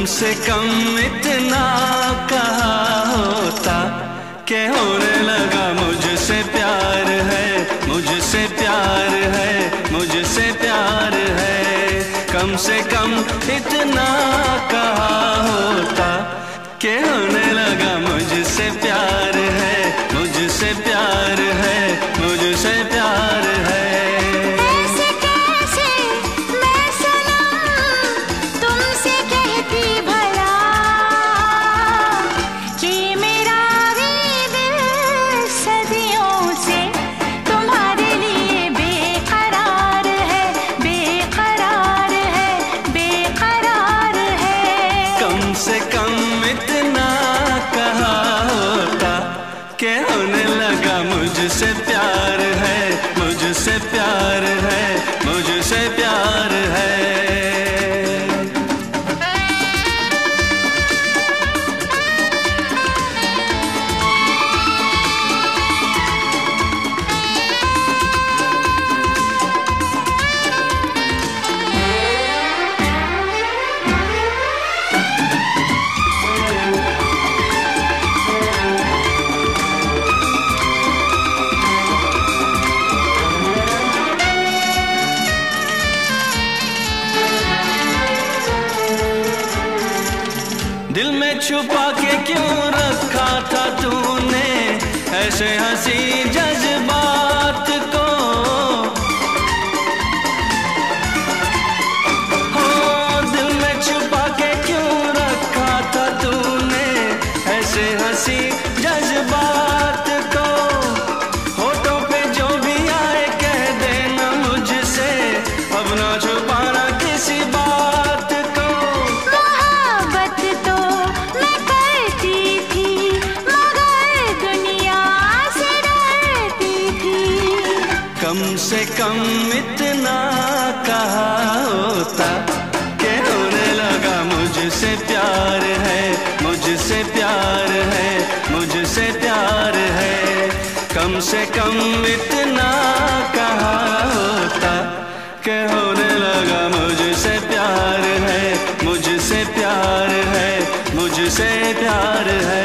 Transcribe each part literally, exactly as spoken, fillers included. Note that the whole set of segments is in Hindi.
से कम इतना कहा होता कि होने लगा मुझसे प्यार है, मुझसे प्यार है, मुझसे प्यार है। कम से कम इतना कहा होता कि होने लगा मुझसे प्यार है, मुझसे प्यार है, मुझसे प्यार है। मुझसे प्यार है, मुझसे प्यार है, मुझसे प्यार है। दिल में छुपा के क्यों रखा था तूने ऐसे हंसी जज्बात को? हो दिल में छुपा के क्यों रखा था तूने ऐसे हंसी जज्बात को? होठों पे जो भी आए कह देना मुझसे, अब ना छुपाना किसी बात को। कम से कम इतना कहा होता कि होने लगा मुझसे प्यार है, मुझसे प्यार है, मुझसे प्यार है। कम से कम इतना कहा होता कि होने लगा मुझसे प्यार है, मुझसे प्यार है, मुझसे प्यार है।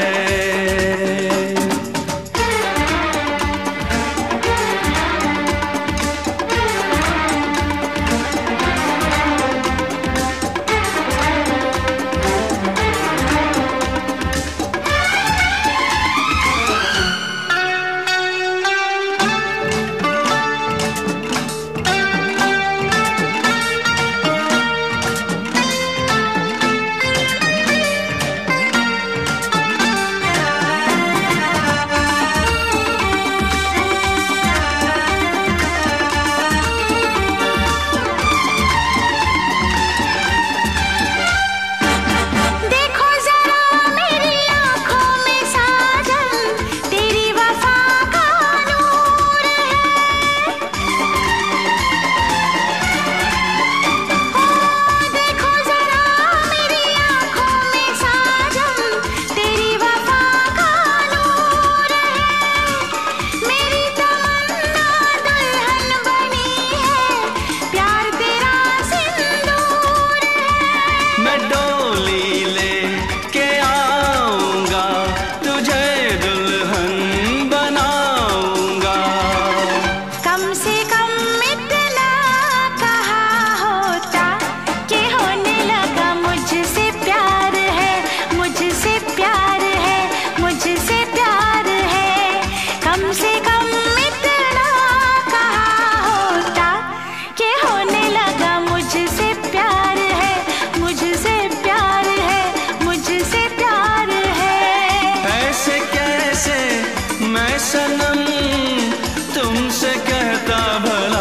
सनम तुमसे कहता भला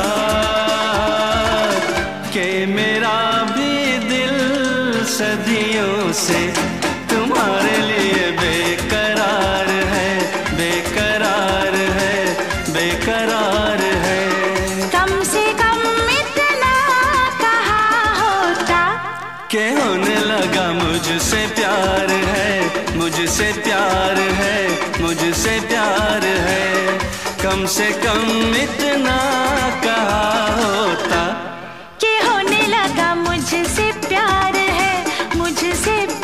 कि मेरा भी दिल सदियों से तुम्हारे लिए बेकरार है, बेकरार है, बेकरार है। कम से कम इतना कहा होता कि होने लगा मुझसे प्यार है, मुझसे प्यार है, मुझसे प्यार है। कम से कम इतना कहा होता कि होने लगा मुझसे प्यार है, मुझसे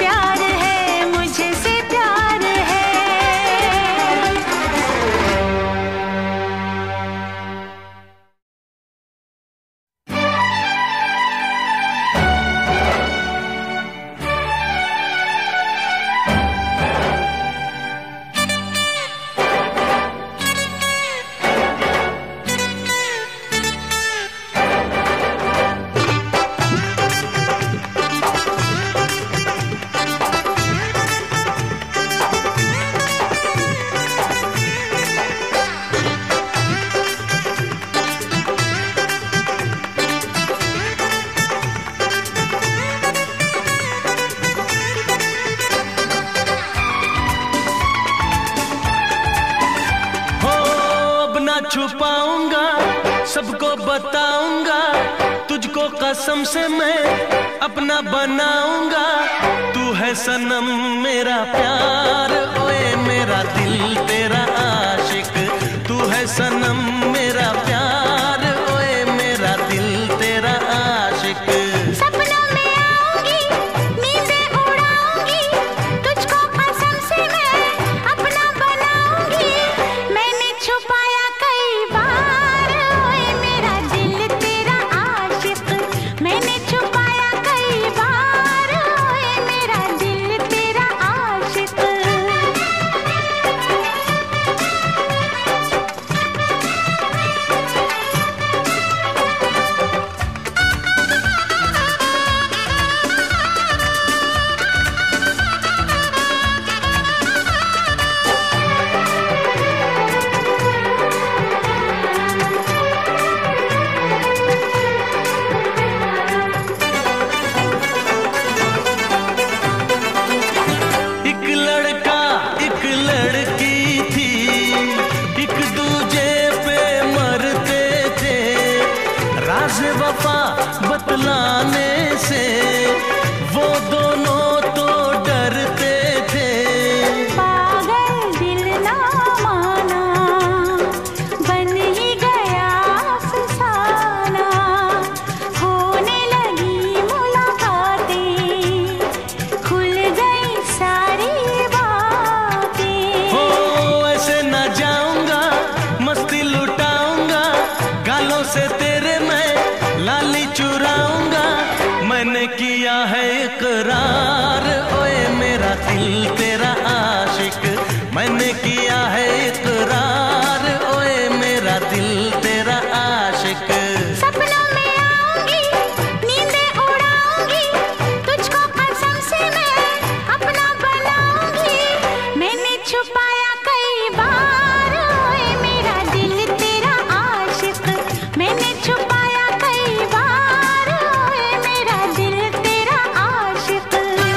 सबको बताऊंगा, तुझको कसम से मैं अपना बनाऊंगा। तू है सनम मेरा प्यार, ओए मेरा दिल तेरा आशिक। तू है सनम मेरा प्यार, ओए मेरा दिल तेरा आशिक। सपनों में आऊंगी, नींदें उड़ाऊंगी, तुझको कसम से मैं अपना बनाऊंगी। मैंने छुपाया कई बार, ओए मेरा दिल तेरा आशिक। मैंने छुपाया कई बार, ओए मेरा दिल तेरा आशिक। एक लड़का एक लड़की थी, एक दूजे पे मरते थे। राज वफा बतलाने से वो दोनों तो डरते थे। पागल दिल ना माना, बन ही गया अफसाना। होने लगी मुलाकातें, खुल गई सारी बातें। हो ऐसे न जाऊंगा, मस्ती लुटाऊंगा, गालों से तेरे मैं लाली चुराऊंगा। मैंने किया है इकरार, ओए मेरा दिल तेरा आशिक। मैंने किया है इकरार, ओए मेरा दिल तेरा आशिक। सपनों में आऊंगी, नींदें उड़ाऊंगी, तुझको कसम से मैं अपना बनाऊंगी। मैंने छुपाया कई बार, ओए मेरा दिल तेरा आशिक। मैंने छुपाया कई बार, ओए मेरा दिल तेरा आशिक।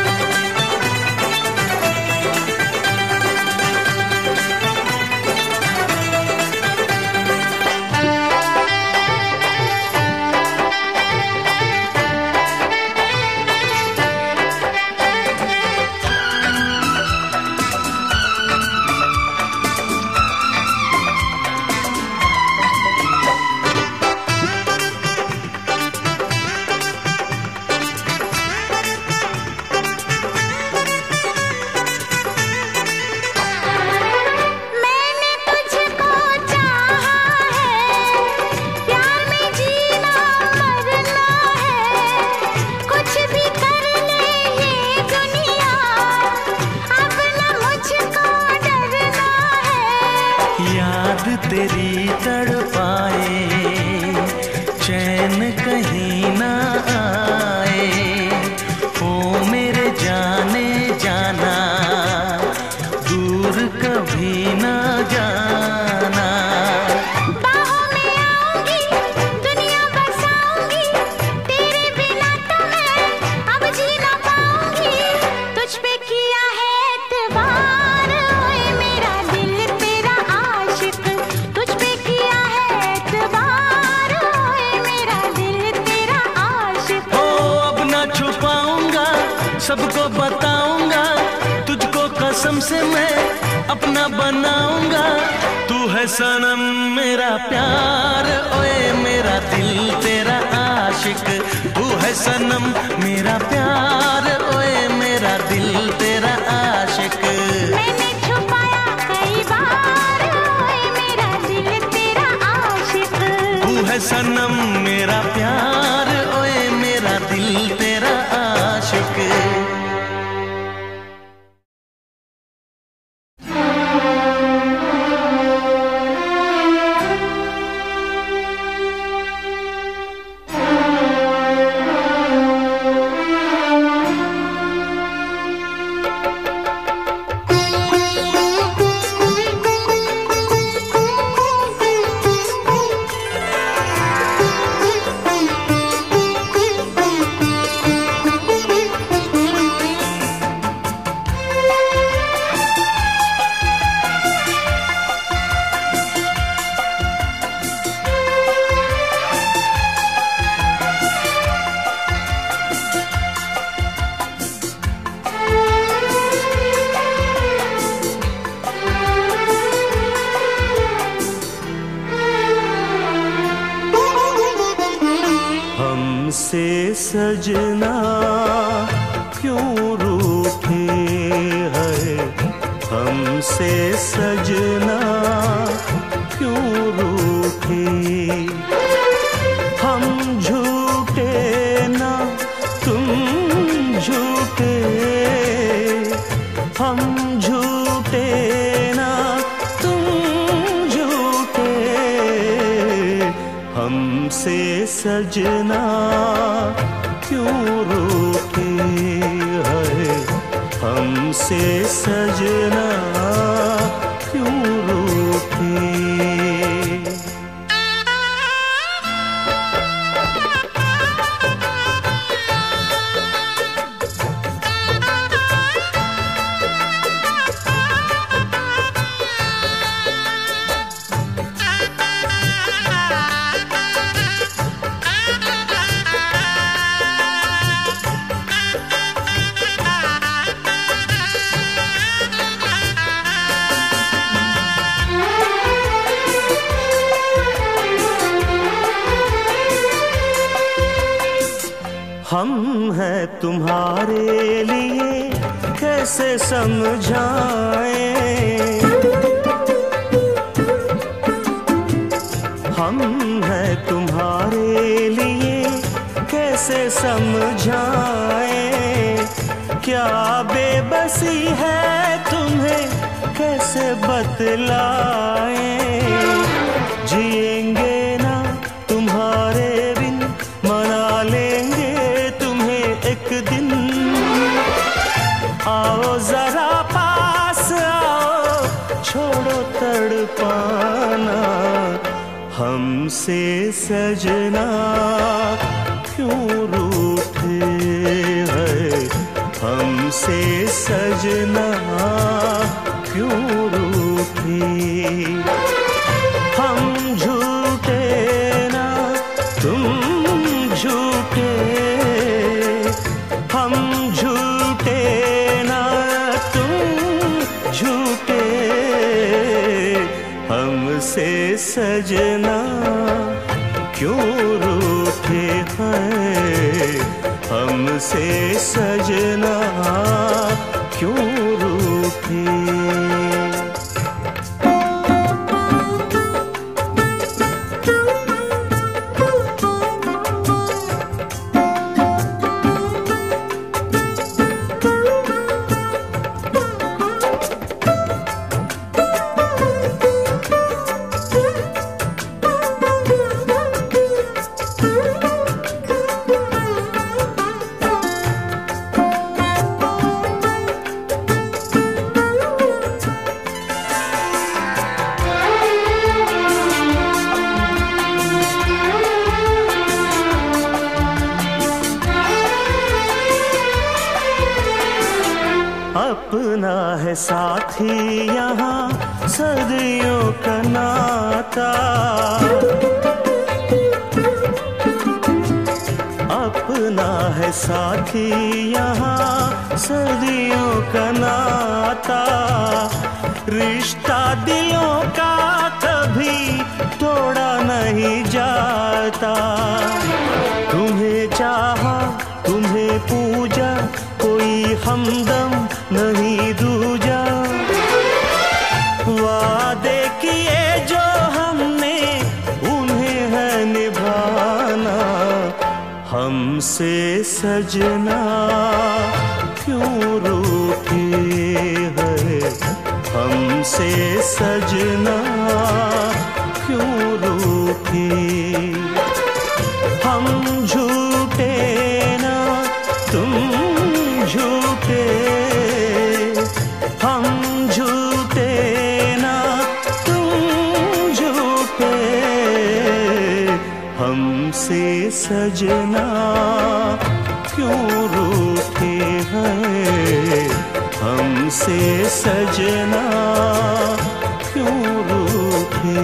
मैंने तुझको चाहा है, प्यार में जीना मरना है। कुछ भी कर ले ये दुनिया, अब न मुझको डरना है। याद तेरी तड़पाए, चैन कहीं ना आए। ओ मेरे जाने जाना, दूर कभी ना जाना। बाहों में आऊंगी, दुनिया बसाऊंगी, तेरे बिना तो मैं अब जी ना पाऊंगी। तुझ पे किया है एतबार, ओए मेरा दिल तेरा आशिक। तुझ पे किया है एतबार, ओए मेरा दिल तेरा आशिक। ओ अब ना छुपाऊंगा, सबको बताऊंगा, तुझको कसम से मैं अपना बनाऊंगा। तू है सनम मेरा प्यार, ओए मेरा दिल तेरा आशिक। तू है सनम मेरा प्यार, ओए मेरा दिल तेरा आशिक। मैंने छुपाया कई बार, ओए मेरा दिल तेरा आशिक। तू है सनम मेरा प्यार, ओए मेरा दिल तेरा आशिक। सजना क्यों रूठे हैं, हमसे सजना क्यों रूठे। हम झूठे ना तुम झूठे, हम झूठे ना तुम झूठे, हमसे सजना क्यों रूठे हैं, हमसे सजना क्यों रूठे। हम हैं तुम्हारे लिए कैसे समझाएं, हम हैं तुम्हारे लिए कैसे समझाएं, क्या बेबसी है तुम्हें कैसे बतलाएं। जिएंगे ना तुम्हारे बिन, मना लेंगे एक दिन, आओ जरा पास आओ, छोड़ो तड़पाना, हमसे सजना क्यों रूठे हैं, हमसे सजना क्यों रूठे। हम झूठे ना तुम झूठे, हम झूठे ना तुम झूठे, हमसे सजना क्यों रूठे हैं, हमसे सजना क्यों रूठे। अपना है साथी यहाँ सदियों का नाता, अपना है साथी यहाँ सदियों का नाता, रिश्ता दिलों का कभी तोड़ा नहीं जाता। तुम्हें चाहा तुम्हें पूजा, कोई हमदम नहीं दूजा, वादे किए जो हमने उन्हें है निभाना, हमसे सजना क्यों रूठे हैं, हमसे सजना क्यों रूठे। हम झूठे ना तुम झूठे, हम झूठे ना तुम झूठे, हमसे सजना क्यों रूठे हैं, हमसे सजना क्यों रूठे,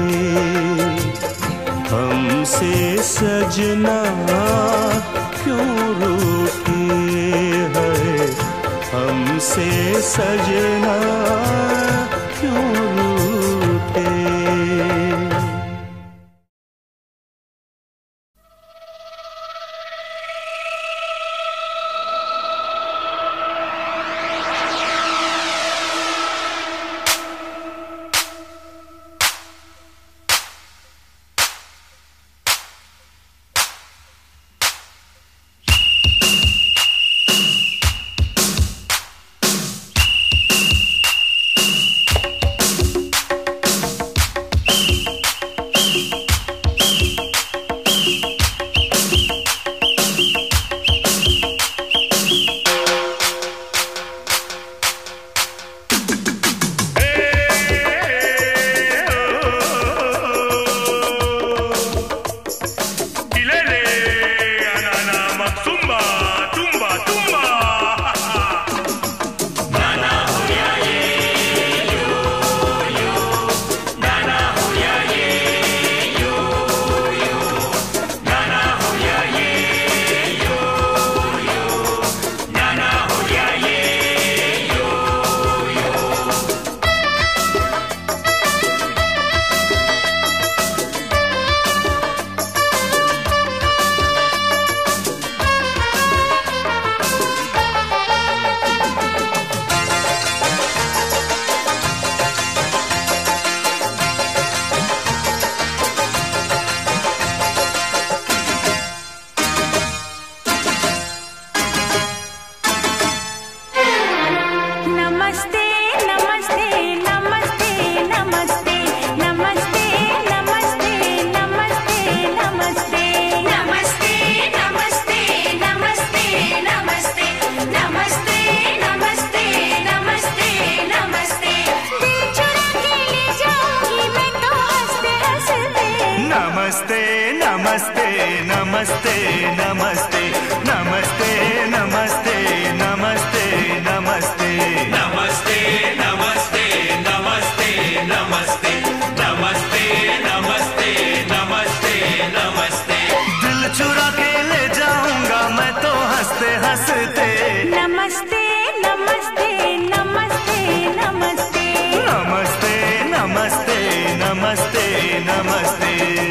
हमसे सजना क्यों रूठे हैं, हमसे सजना क्यों रूठे। हंसते। नमस्ते नमस्ते नमस्ते नमस्ते नमस्ते नमस्ते नमस्ते नमस्ते।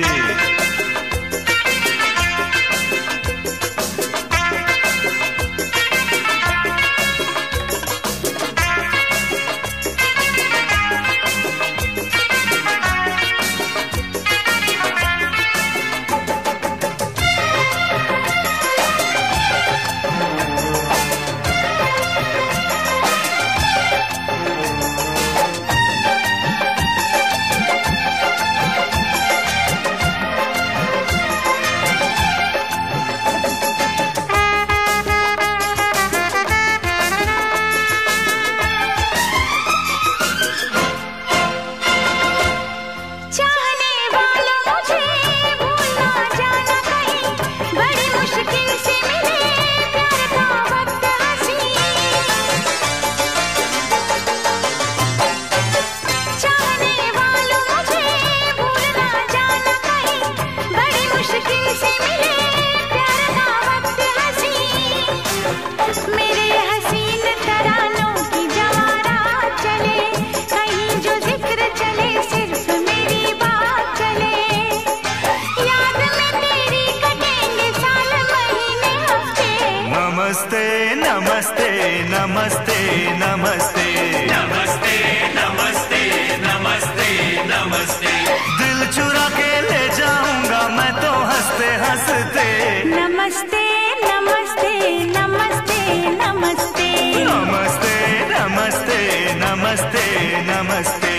नमस्ते नमस्ते नमस्ते नमस्ते नमस्ते नमस्ते नमस्ते नमस्ते। दिल चुरा के ले जाऊंगा मैं तो हंसते हंसते। नमस्ते नमस्ते नमस्ते नमस्ते नमस्ते नमस्ते नमस्ते नमस्ते।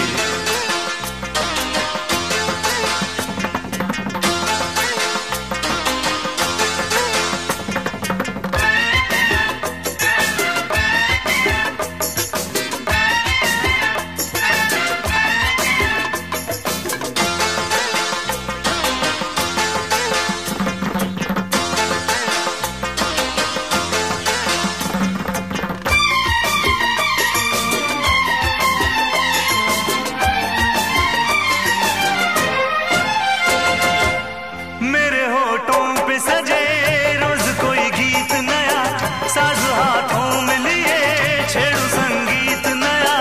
सजे रोज कोई गीत नया, साज हाथों में लिए छेड़ू संगीत नया।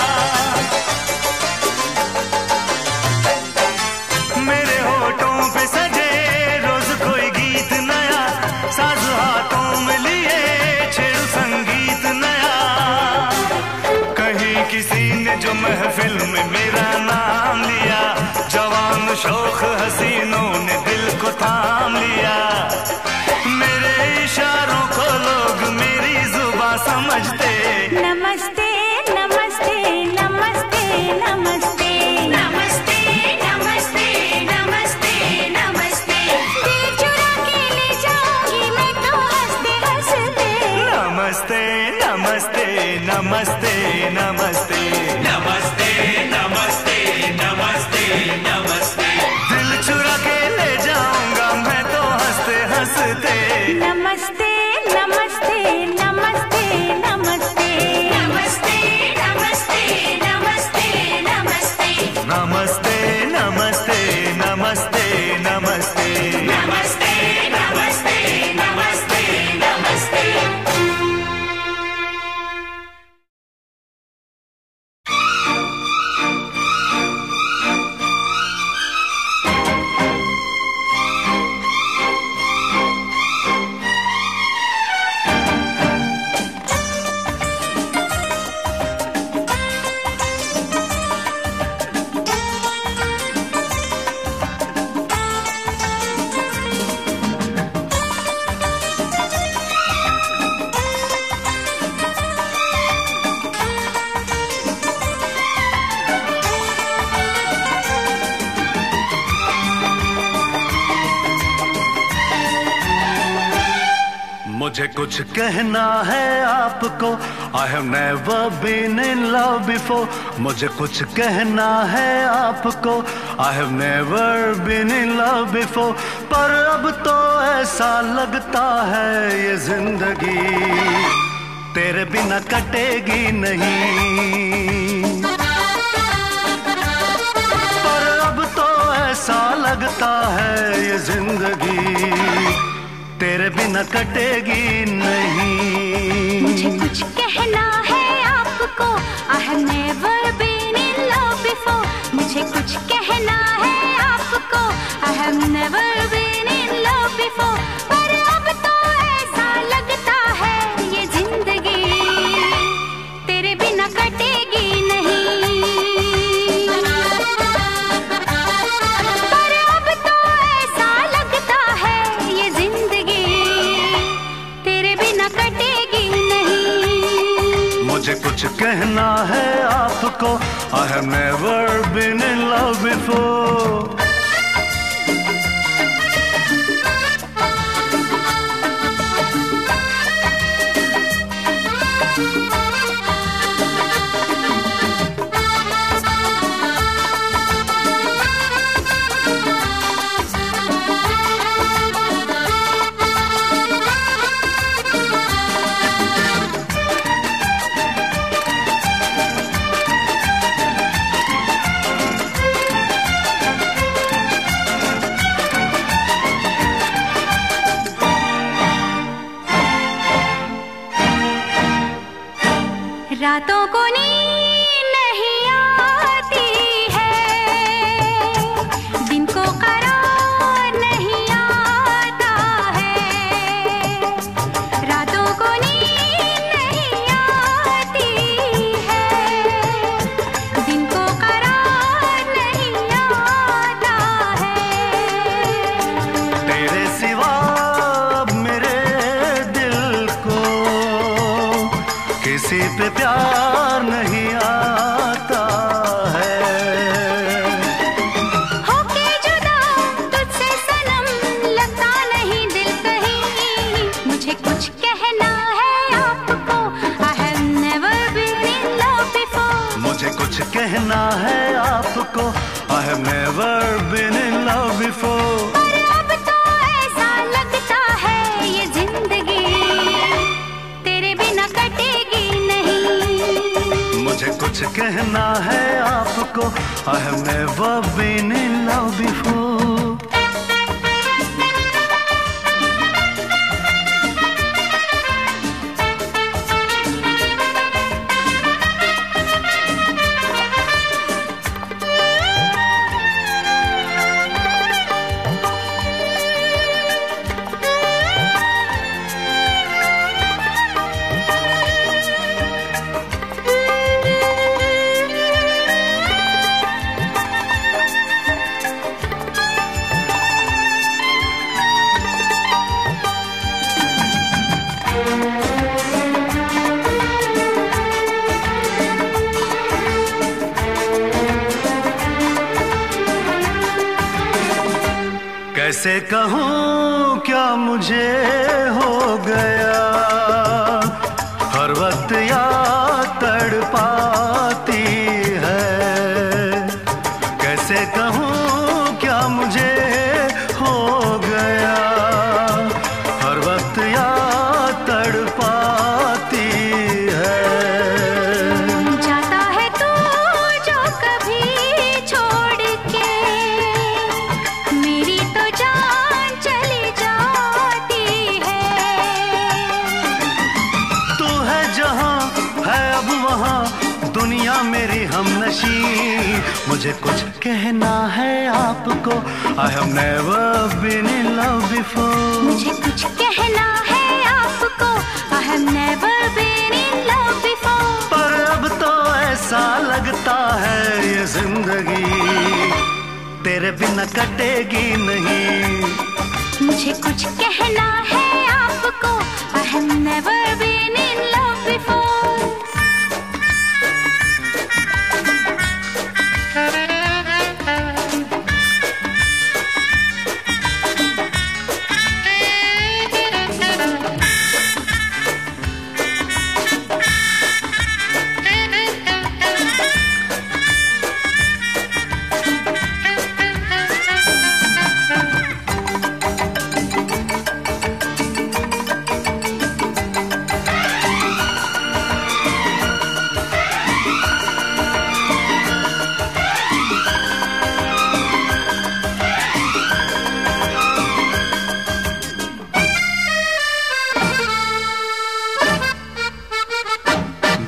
मेरे होठों पे सजे रोज कोई गीत नया, साज हाथों में लिए छेड़ू संगीत नया। कहीं किसी ने जो महफिल में मेरा नाम लिया, जवान शौक हसीनों ने दिल को थाम लिया। मेरे इशारों को लोग मेरी जुबान समझते। नमस्ते नमस्ते नमस्ते नमस्ते नमस्ते नमस्ते नमस्ते नमस्ते। दिल चुरा के ले जाऊंगी मैं तो हंसते हंसते। नमस्ते नमस्ते नमस्ते नमस्ते नमस्ते नमस्ते नमस्ते नमस्ते। दिल चुरा के ले जाऊंगा मैं तो हंसते हंसते। नमस्ते नमस्ते नमस्ते नमस्ते नमस्ते नमस्ते नमस्ते नमस्ते नमस्ते नमस्ते नमस्ते नमस्ते नमस्ते नमस्ते नमस्ते नमस्ते। मुझे कुछ कहना है आपको, I have never been in love before। मुझे कुछ कहना है आपको, I have never been in love before। पर अब तो ऐसा लगता है ये जिंदगी तेरे बिना कटेगी नहीं। पर अब तो ऐसा लगता है ये जिंदगी तेरे बिना कटेगी नहीं। मुझे कुछ कहना है आपको, I have never been in love before। मुझे कुछ कहना है आपको, I have never been in love before। पर अब तो ऐसा लगता है ये जिंदगी तेरे बिना कटेगी नहीं। पर अब तो ऐसा लगता है ये जिंदगी तेरे बिना कटेगी नहीं। मुझे कुछ कहना है आपको, I have never been in love before। रातों को नींद नहीं आती है, दिन को करार नहीं आता है। रातों को नींद नहीं आती है, दिन को करार नहीं आता है। तेरे सिवा मेरे दिल को किसी पे प्यार नहीं आता है। होके जुदा तुझसे सनम लगता नहीं दिल कहीं। मुझे कुछ कहना है आपको, I have never been in love before। मुझे कुछ कहना है आपको, I have never been in love before। पर अब तो ऐसा लगता है ये जिंदगी तेरे बिना कटेगी नहीं। मुझे कुछ कहना है आपको, I have never been in love before। कैसे कहूँ क्या मुझे हो गया, हर वक्त याद तड़पाती है। कैसे कहूँ क्या मुझे हो गया, हर वक्त याद तड़पाती है। जाता है तू जो कभी छोड़ के, मेरी तो जान चली जाती है। तू है जहाँ है अब वहाँ दुनिया मेरी हमनशी। मुझे कुछ कहना है आपको, I have never been in love before। मुझे कुछ कहना है आपको, I have never been in love before। पर अब तो ऐसा लगता है ये जिंदगी तेरे बिना कटेगी नहीं। मुझे कुछ कहना है आपको, I have never been in love before।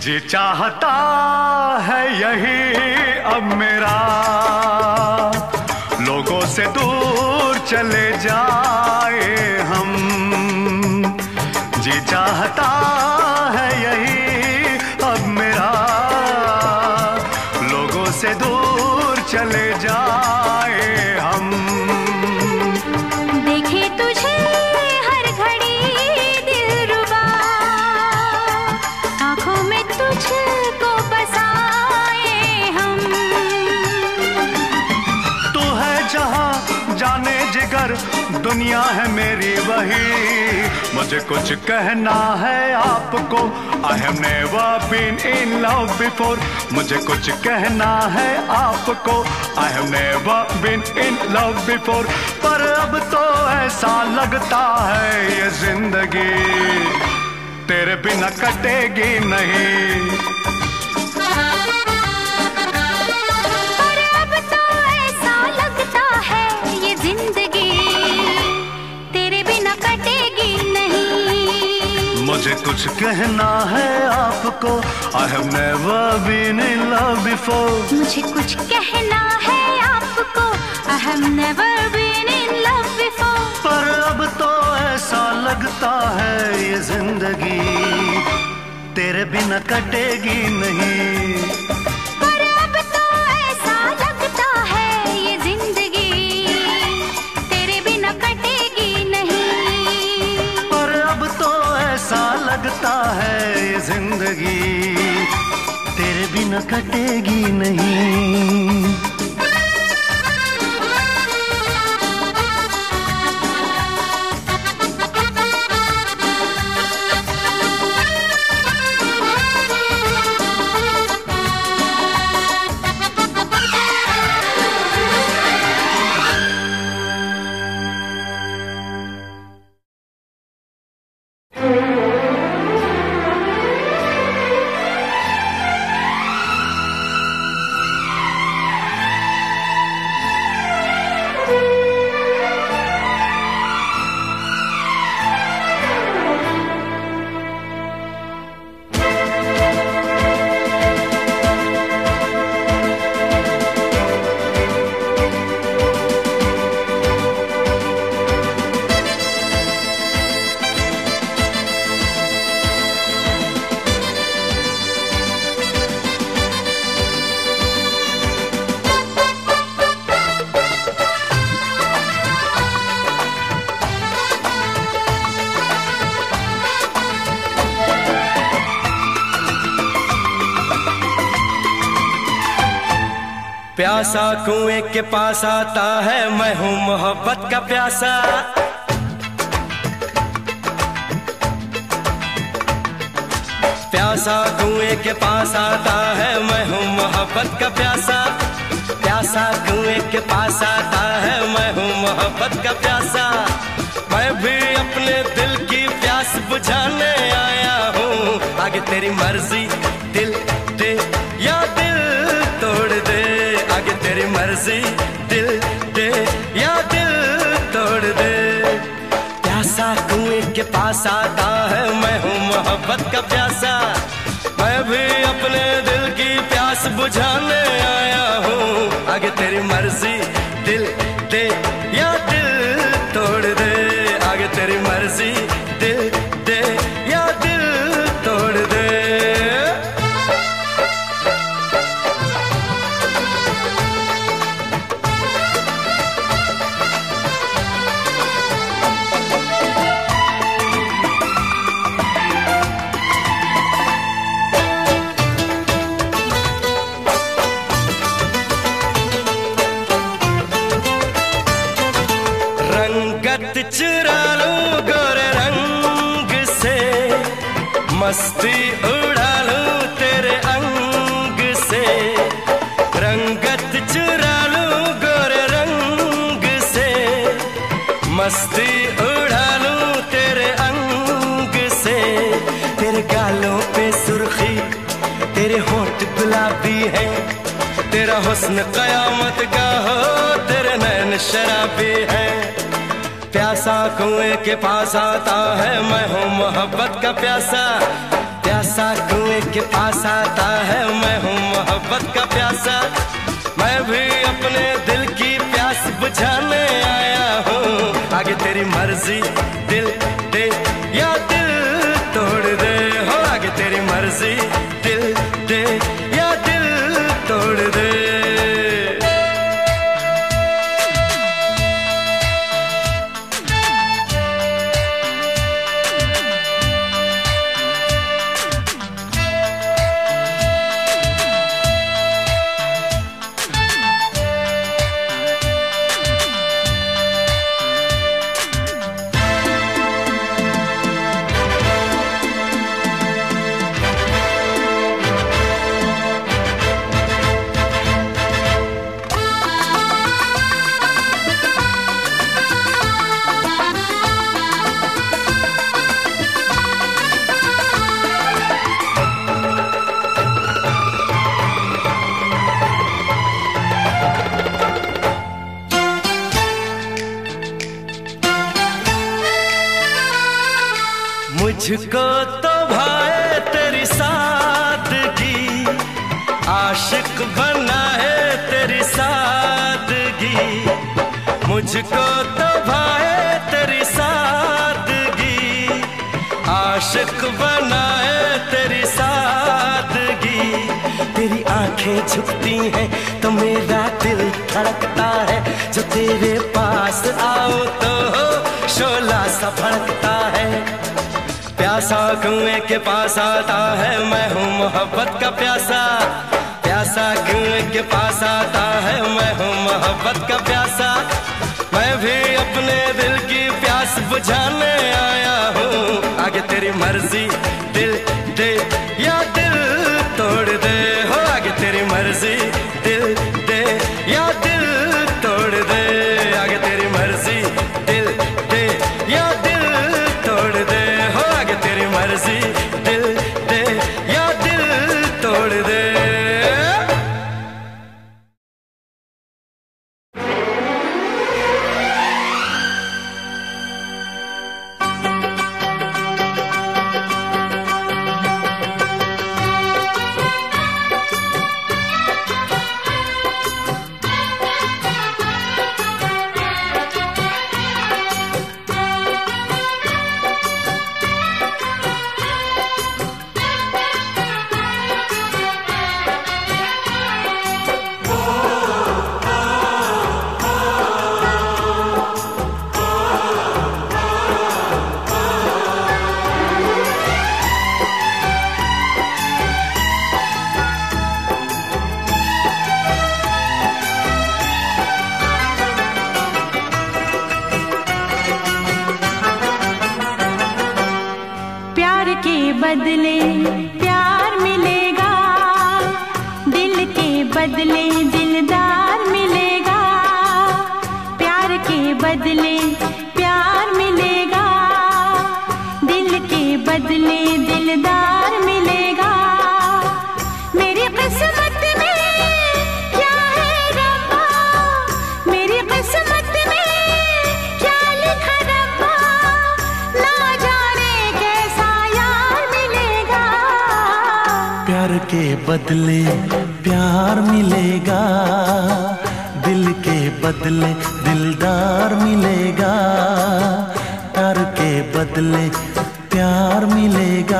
जी चाहता है यही अब मेरा, लोगों से दूर चले जाए हम। जी चाहता है यही अब मेरा, लोगों से दूर चले जाए हम। देखे तुझे हर घड़ी दिलरुबा, आंखों में तुझको बसाए हम। तू है जहां जाने जिगर, दुनिया है मेरी वही। मुझे कुछ कहना है आपको, I have never been in love before। मुझे कुछ कहना है आपको, I have never been in love before। पर अब तो ऐसा लगता है ये जिंदगी तेरे बिना कटेगी नहीं। पर अब तो ऐसा लगता है ये जिंदगी तेरे बिना कटेगी नहीं। मुझे कुछ कहना है आपको, I have never been in love before। मुझे कुछ कहना है आपको, I have never been in love before। पर अब तो ऐसा लगता है ये जिंदगी तेरे बिना कटेगी नहीं। पर अब तो ऐसा लगता है ये जिंदगी तेरे बिना कटेगी नहीं। पर अब तो ऐसा लगता है ये जिंदगी तेरे बिना कटेगी नहीं। प्यासा कुएं के पास आता है, मैं हूँ मोहब्बत का प्यासा। प्यासा कुएं के पास आता है, मैं हूँ मोहब्बत का प्यासा। प्यासा कुएं के पास आता है, मैं हूँ मोहब्बत का प्यासा। मैं भी अपने दिल की प्यास बुझाने आया हूँ। आगे तेरी मर्जी, दिल दे या दिल तोड़ दे। आगे तेरी मर्जी, दिल दे या दिल तोड़ दे। प्यासा कुएं के पास आता है, मैं हूँ मोहब्बत का प्यासा। मैं भी अपने दिल की प्यास बुझाने आया हूँ। आगे तेरी मर्जी, दिल दे या दिल तोड़ दे। आगे तेरी मर्जी, दिल दे या दिल तोड़ दे। रंगत चुरा लूं गोरे रंग से, मस्ती उड़ा लूं तेरे अंग से। रंगत चुरा लूं गोरे रंग से, मस्ती उड़ा लूं तेरे अंग से। तेरे गालों पे सुर्खी, तेरे होंठ गुलाबी है। तेरा हुस्न कयामत का हो, तेरे नैन शराबी है। प्यासा कुएं के पास आता है, मैं हूँ मोहब्बत का प्यासा। प्यासा प्यासा कुएं के पास आता है, मैं हूँ मोहब्बत का प्यासा। मैं भी अपने दिल की प्यास बुझाने आया हूँ। आगे तेरी मर्जी, दिल दे या दिल तोड़ दे। हो आगे तेरी मर्जी, दिल दे या दिल तोड़ दे। मुझको तो भाए तेरी सादगी, आशिक बना है तेरी सादगी। मुझको तो भाए तेरी सादगी, आशिक बना है तेरी सादगी। तेरी आंखें झुकती हैं तो मेरा दिल धड़कता है। जो तेरे पास आओ तो शोला सा भड़कता है। प्यासा कुएं के पास आता है, मैं हूँ मोहब्बत का प्यासा। प्यासा कुएं के पास आता है, मैं हूँ मोहब्बत का प्यासा। मैं भी अपने दिल की प्यास बुझाने आया हूँ। आगे तेरी मर्जी, दिल दे या दिल तोड़ दे। हो आगे तेरी मर्जी, दिल दे या दिल तोड़ दे। आगे तेरी मर्जी, दिल दे या दिल तोड़ दे। हो आगे तेरी मर्जी, दिल दे या दिल तोड़ दे। बदले प्यार मिलेगा, दिल के बदले दिलदार मिलेगा। प्यार के बदले प्यार मिलेगा, दिल के बदले दिलदार मिलेगा। मेरी किस्मत में क्या है रब्बा, मेरी किस्मत में क्या लिखा रब्बा। ना जाने कैसा यार मिलेगा। प्यार के बदले प्यार मिलेगा, दिल के बदले दिलदार मिलेगा। प्यार के बदले प्यार मिलेगा,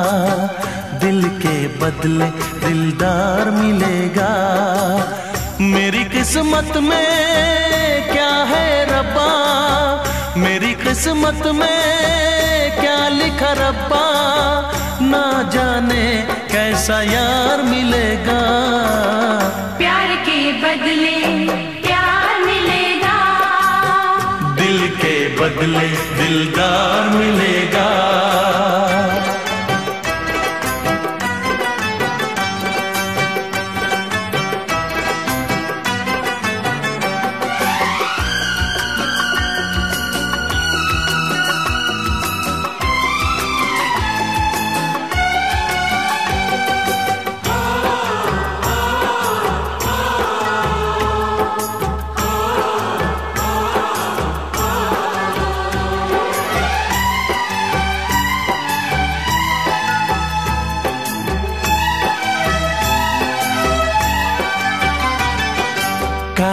दिल के बदले दिलदार मिलेगा। मेरी किस्मत में क्या है रब्बा, मेरी किस्मत में क्या लिखा रब्बा। ना जाने कैसा यार मिलेगा। प्यार के बदले प्यार मिलेगा, दिल के बदले दिलदार मिलेगा।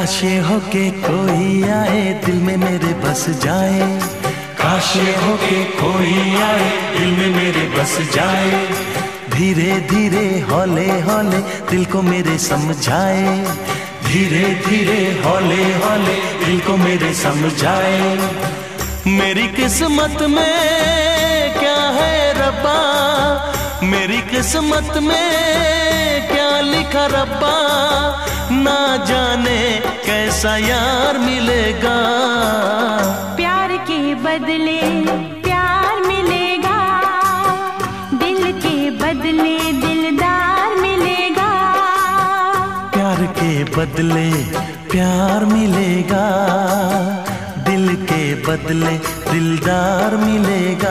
काश ये हो के कोई आए दिल में मेरे बस जाए, काश ये हो के कोई आए दिल में मेरे बस जाए। धीरे धीरे हौले हौले दिल को मेरे समझाए, धीरे धीरे हौले हौले दिल को मेरे समझाए। मेरी किस्मत में क्या है रब्बा, मेरी किस्मत में क्या लिखा रब्बा, ना जाने कैसा यार मिलेगा। प्यार के बदले प्यार मिलेगा, दिल के बदले दिलदार मिलेगा। प्यार के बदले प्यार मिलेगा, दिल के बदले दिलदार मिलेगा।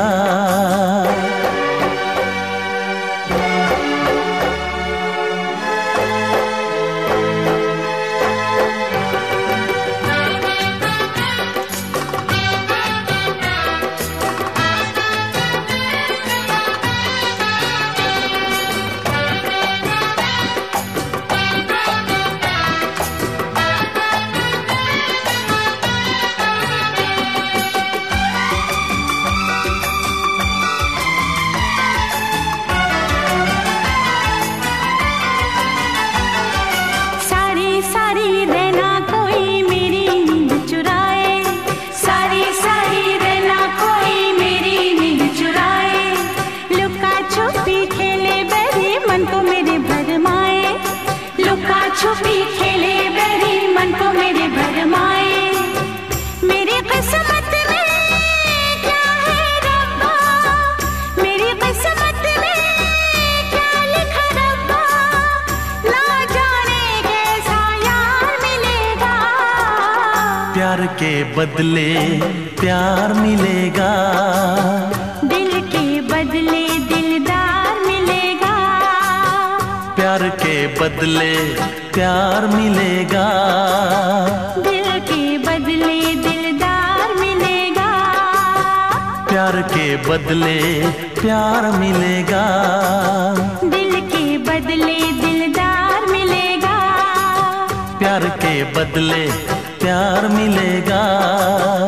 छुपी खेले बहरी मन को मेरे भरमाए। मेरी किस्मत में क्या है रब्बा, मेरी किस्मत में क्या लिखा रब्बा, ना जाने कैसा यार मिलेगा। प्यार के बदले प्यार मिलेगा, दिल के बदले दिलदार मिलेगा। प्यार के बदले प्यार मिलेगा, दिल के बदले दिलदार मिलेगा। प्यार के बदले प्यार मिलेगा, दिल के बदले दिलदार मिलेगा। प्यार के बदले प्यार मिलेगा।